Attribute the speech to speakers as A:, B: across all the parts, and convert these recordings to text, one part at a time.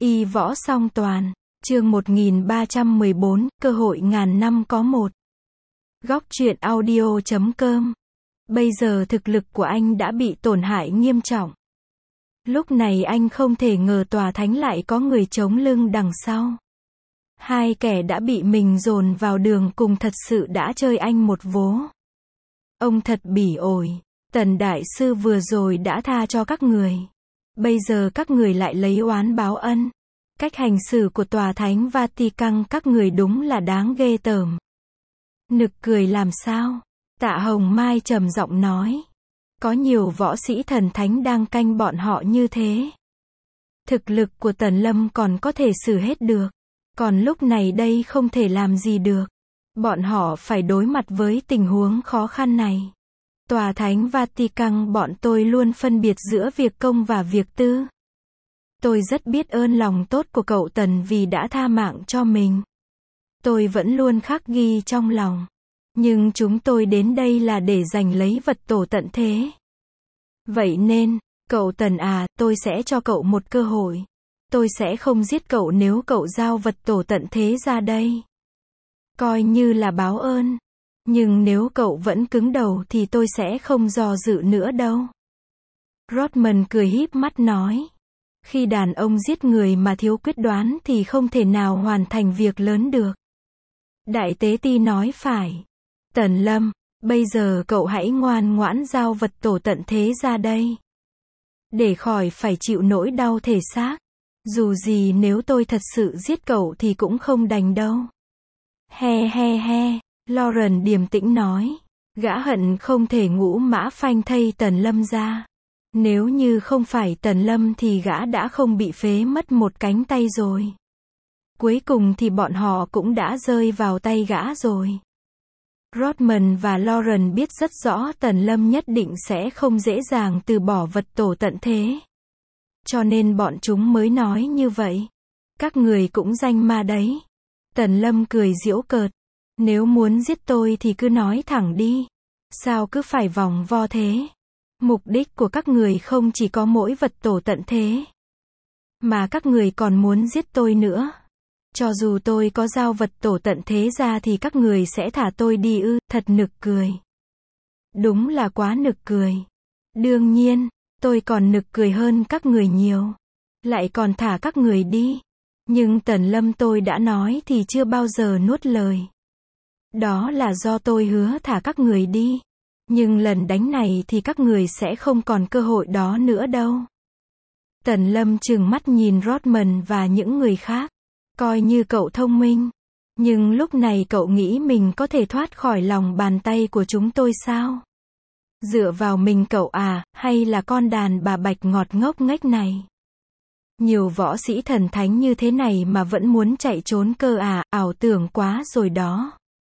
A: Y võ song toàn. Chương 1314, cơ hội ngàn năm có một. Góc truyện audio.com. Bây giờ thực lực của anh đã bị tổn hại nghiêm trọng. Lúc này anh không thể ngờ tòa thánh lại có người chống lưng đằng sau. Hai kẻ đã bị mình dồn vào đường cùng thật sự đã chơi anh một vố. Ông thật bỉ ổi. Tần đại sư vừa rồi đã tha cho các người. Bây giờ các người lại lấy oán báo ân. Cách hành xử của tòa thánh Vatican các người đúng là đáng ghê tởm. Nực cười làm sao? Tạ Hồng Mai trầm giọng nói. Có nhiều võ sĩ thần thánh đang canh bọn họ như thế. Thực lực của Tần Lâm còn có thể xử hết được. Còn lúc này đây không thể làm gì được. Bọn họ phải đối mặt với tình huống khó khăn này. Tòa thánh Vatican bọn tôi luôn phân biệt giữa việc công và việc tư. Tôi rất biết ơn lòng tốt của cậu Tần vì đã tha mạng cho mình. Tôi vẫn luôn khắc ghi trong lòng. Nhưng chúng tôi đến đây là để giành lấy vật tổ tận thế. Vậy nên, cậu Tần à, tôi sẽ cho cậu một cơ hội. Tôi sẽ không giết cậu nếu cậu giao vật tổ tận thế ra đây. Coi như là báo ơn. Nhưng nếu cậu vẫn cứng đầu thì tôi sẽ không do dự nữa đâu. Rodman cười híp mắt nói. Khi đàn ông giết người mà thiếu quyết đoán thì không thể nào hoàn thành việc lớn được. Đại tế ti nói phải. Tần Lâm, bây giờ cậu hãy ngoan ngoãn giao vật tổ tận thế ra đây. Để khỏi phải chịu nỗi đau thể xác. Dù gì nếu tôi thật sự giết cậu thì cũng không đành đâu. He he he, Lauren điềm tĩnh nói. Gã hận không thể ngũ mã phanh thây Tần Lâm ra. Nếu như không phải Tần Lâm thì gã đã không bị phế mất một cánh tay rồi. Cuối cùng thì bọn họ cũng đã rơi vào tay gã rồi. Rodman và Lauren biết rất rõ Tần Lâm nhất định sẽ không dễ dàng từ bỏ vật tổ tận thế. Cho nên bọn chúng mới nói như vậy. Các người cũng danh ma đấy. Tần Lâm cười giễu cợt. Nếu muốn giết tôi thì cứ nói thẳng đi. Sao cứ phải vòng vo thế? Mục đích của các người không chỉ có mỗi vật tổ tận thế. Mà các người còn muốn giết tôi nữa. Cho dù tôi có giao vật tổ tận thế ra thì các người sẽ thả tôi đi ư, thật nực cười. Đúng là quá nực cười. Đương nhiên, tôi còn nực cười hơn các người nhiều. Lại còn thả các người đi. Nhưng Tần Lâm tôi đã nói thì chưa bao giờ nuốt lời. Đó là do tôi hứa thả các người đi. Nhưng lần đánh này thì các người sẽ không còn cơ hội đó nữa đâu. Tần Lâm trừng mắt nhìn Rodman và những người khác. Coi như cậu thông minh. Nhưng lúc này cậu nghĩ mình có thể thoát khỏi lòng bàn tay của chúng tôi sao? Dựa vào mình cậu à, hay là con đàn bà bạch ngọt ngốc nghếch này? Nhiều võ sĩ thần thánh như thế này mà vẫn muốn chạy trốn cơ à, ảo tưởng quá rồi đó.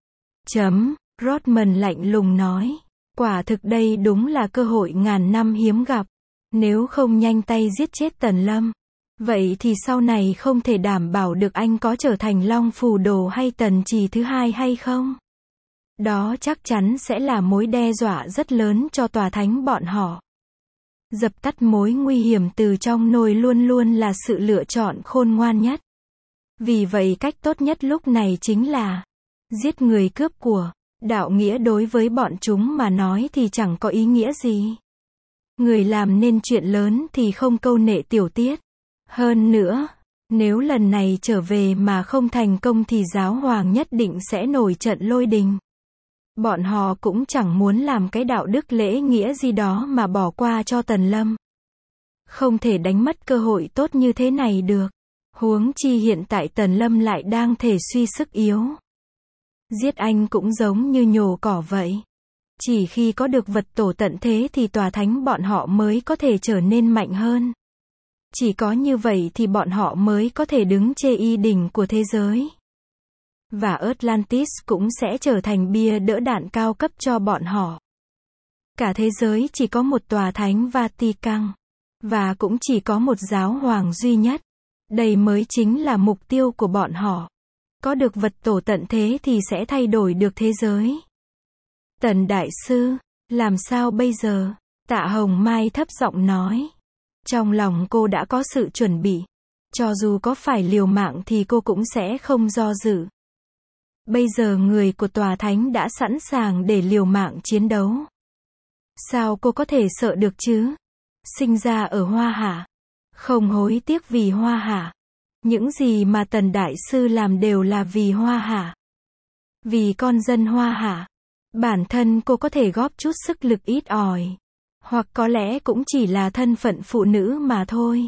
A: Rodman lạnh lùng nói. Quả thực đây đúng là cơ hội ngàn năm hiếm gặp. Nếu không nhanh tay giết chết Tần Lâm, vậy thì sau này không thể đảm bảo được anh có trở thành Long Phù Đồ hay Tần Trì thứ hai hay không. Đó chắc chắn sẽ là mối đe dọa rất lớn cho tòa thánh bọn họ. Dập tắt mối nguy hiểm từ trong nồi luôn luôn là sự lựa chọn khôn ngoan nhất. Vì vậy cách tốt nhất lúc này chính là giết người cướp của. Đạo nghĩa đối với bọn chúng mà nói thì chẳng có ý nghĩa gì. Người làm nên chuyện lớn thì không câu nệ tiểu tiết. Hơn nữa, nếu lần này trở về mà không thành công thì giáo hoàng nhất định sẽ nổi trận lôi đình. Bọn họ cũng chẳng muốn làm cái đạo đức lễ nghĩa gì đó mà bỏ qua cho Tần Lâm. Không thể đánh mất cơ hội tốt như thế này được. Huống chi hiện tại Tần Lâm lại đang thể suy sức yếu. Giết anh cũng giống như nhổ cỏ vậy. Chỉ khi có được vật tổ tận thế thì tòa thánh bọn họ mới có thể trở nên mạnh hơn. Chỉ có như vậy thì bọn họ mới có thể đứng trên y đỉnh của thế giới. Và Atlantis cũng sẽ trở thành bia đỡ đạn cao cấp cho bọn họ. Cả thế giới chỉ có một tòa thánh Vatican. Và cũng chỉ có một giáo hoàng duy nhất. Đây mới chính là mục tiêu của bọn họ. Có được vật tổ tận thế thì sẽ thay đổi được thế giới. Tần Đại Sư, làm sao bây giờ? Tạ Hồng Mai thấp giọng nói. Trong lòng cô đã có sự chuẩn bị. Cho dù có phải liều mạng thì cô cũng sẽ không do dự. Bây giờ người của tòa thánh đã sẵn sàng để liều mạng chiến đấu. Sao cô có thể sợ được chứ? Sinh ra ở Hoa Hạ. Không hối tiếc vì Hoa Hạ. Những gì mà Tần Đại Sư làm đều là vì Hoa Hạ. Vì con dân Hoa Hạ. Bản thân cô có thể góp chút sức lực ít ỏi. Hoặc có lẽ cũng chỉ là thân phận phụ nữ mà thôi.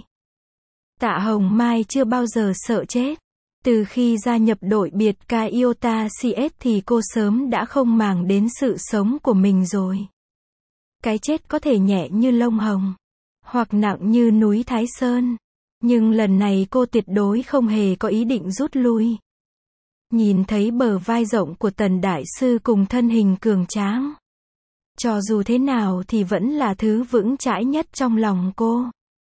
A: Tạ Hồng Mai chưa bao giờ sợ chết. Từ khi gia nhập đội biệt ca Iota CS thì cô sớm đã không màng đến sự sống của mình rồi. Cái chết có thể nhẹ như lông hồng, hoặc nặng như núi Thái Sơn. Nhưng lần này cô tuyệt đối không hề có ý định rút lui. Nhìn thấy bờ vai rộng của Tần Đại Sư cùng thân hình cường tráng. Cho dù thế nào thì vẫn là thứ vững chãi nhất trong lòng cô.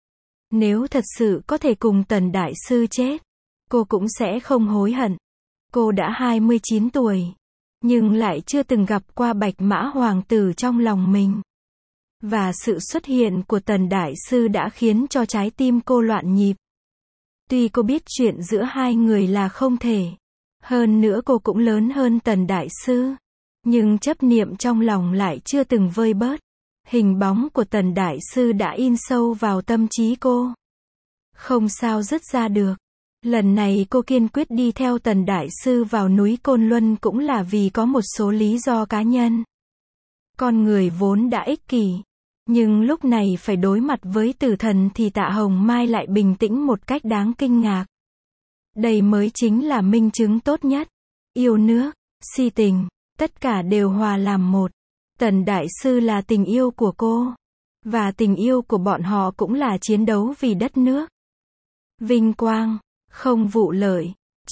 A: Nếu thật sự có thể cùng Tần Đại Sư chết, cô cũng sẽ không hối hận. Cô đã 29 tuổi, nhưng lại chưa từng gặp qua Bạch Mã Hoàng tử trong lòng mình. Và sự xuất hiện của Tần Đại Sư đã khiến cho trái tim cô loạn nhịp. Tuy cô biết chuyện giữa hai người là không thể. Hơn nữa cô cũng lớn hơn Tần Đại Sư. Nhưng chấp niệm trong lòng lại chưa từng vơi bớt. Hình bóng của Tần Đại Sư đã in sâu vào tâm trí cô. Không sao dứt ra được. Lần này cô kiên quyết đi theo Tần Đại Sư vào núi Côn Luân cũng là vì có một số lý do cá nhân. Con người vốn đã ích kỷ. Nhưng lúc này phải đối mặt với tử thần thì Tạ Hồng Mai lại bình tĩnh một cách đáng kinh ngạc. Đây mới chính là minh chứng tốt nhất. Yêu nước, si tình, tất cả đều hòa làm một. Tần Đại Sư là tình yêu của cô. Và tình yêu của bọn họ cũng là chiến đấu vì đất nước. Vinh quang, không vụ lợi.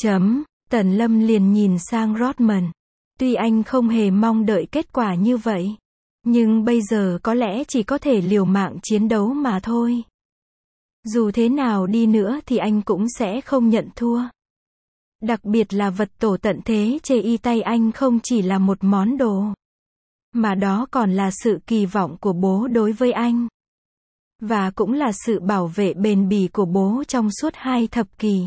A: Tần Lâm liền nhìn sang Rodman. Tuy anh không hề mong đợi kết quả như vậy. Nhưng bây giờ có lẽ chỉ có thể liều mạng chiến đấu mà thôi. Dù thế nào đi nữa thì anh cũng sẽ không nhận thua. Đặc biệt là vật tổ tận thế chê y tay anh không chỉ là một món đồ. Mà đó còn là sự kỳ vọng của bố đối với anh. Và cũng là sự bảo vệ bền bỉ của bố trong suốt 2 thập kỷ.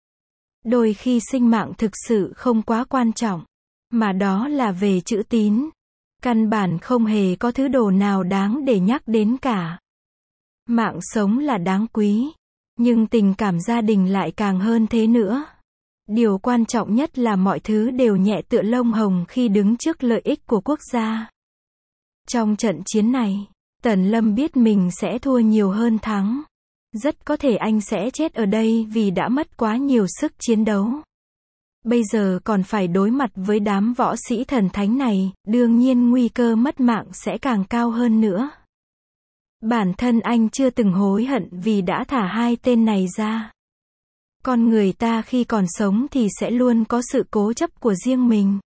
A: Đôi khi sinh mạng thực sự không quá quan trọng. Mà đó là về chữ tín. Căn bản không hề có thứ đồ nào đáng để nhắc đến cả. Mạng sống là đáng quý. Nhưng tình cảm gia đình lại càng hơn thế nữa. Điều quan trọng nhất là mọi thứ đều nhẹ tựa lông hồng khi đứng trước lợi ích của quốc gia. Trong trận chiến này, Tần Lâm biết mình sẽ thua nhiều hơn thắng. Rất có thể anh sẽ chết ở đây vì đã mất quá nhiều sức chiến đấu. Bây giờ còn phải đối mặt với đám võ sĩ thần thánh này, đương nhiên nguy cơ mất mạng sẽ càng cao hơn nữa. Bản thân anh chưa từng hối hận vì đã thả 2 tên này ra. Con người ta khi còn sống thì sẽ luôn có sự cố chấp của riêng mình.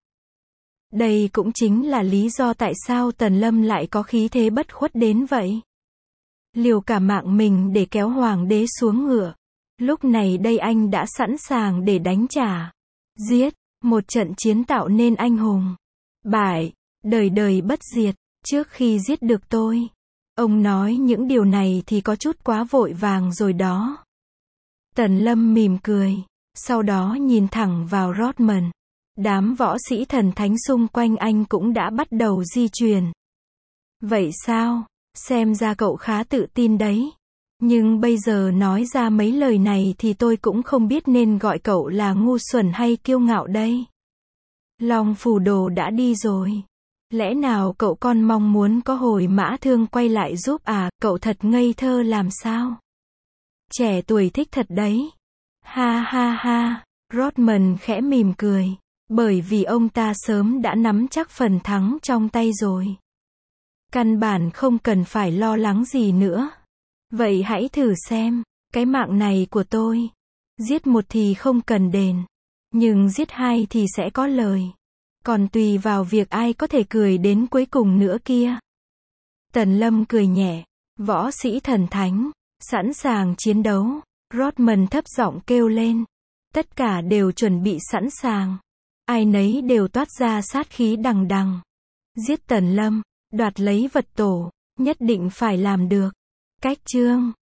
A: Đây cũng chính là lý do tại sao Tần Lâm lại có khí thế bất khuất đến vậy. Liều cả mạng mình để kéo hoàng đế xuống ngựa. Lúc này đây anh đã sẵn sàng để đánh trả. Giết, một trận chiến tạo nên anh hùng. Bại, đời đời bất diệt, trước khi giết được tôi. Ông nói những điều này thì có chút quá vội vàng rồi đó. Tần Lâm mỉm cười, sau đó nhìn thẳng vào Rodman. Đám võ sĩ thần thánh xung quanh anh cũng đã bắt đầu di chuyển. Vậy sao? Xem ra cậu khá tự tin đấy. Nhưng bây giờ nói ra mấy lời này thì tôi cũng không biết nên gọi cậu là ngu xuẩn hay kiêu ngạo đây. Long Phù Đồ đã đi rồi. Lẽ nào cậu con mong muốn có hồi Mã Thương quay lại giúp à? Cậu thật ngây thơ làm sao? Trẻ tuổi thích thật đấy. Ha ha ha. Rodman khẽ mỉm cười. Bởi vì ông ta sớm đã nắm chắc phần thắng trong tay rồi. Căn bản không cần phải lo lắng gì nữa. Vậy hãy thử xem, cái mạng này của tôi. Giết 1 thì không cần đền. Nhưng giết 2 thì sẽ có lời. Còn tùy vào việc ai có thể cười đến cuối cùng nữa kia. Tần Lâm cười nhẹ. Võ sĩ thần thánh, sẵn sàng chiến đấu. Rodman thấp giọng kêu lên. Tất cả đều chuẩn bị sẵn sàng. Ai nấy đều toát ra sát khí đằng đằng. Giết Tần Lâm, đoạt lấy vật tổ, nhất định phải làm được. Cách chương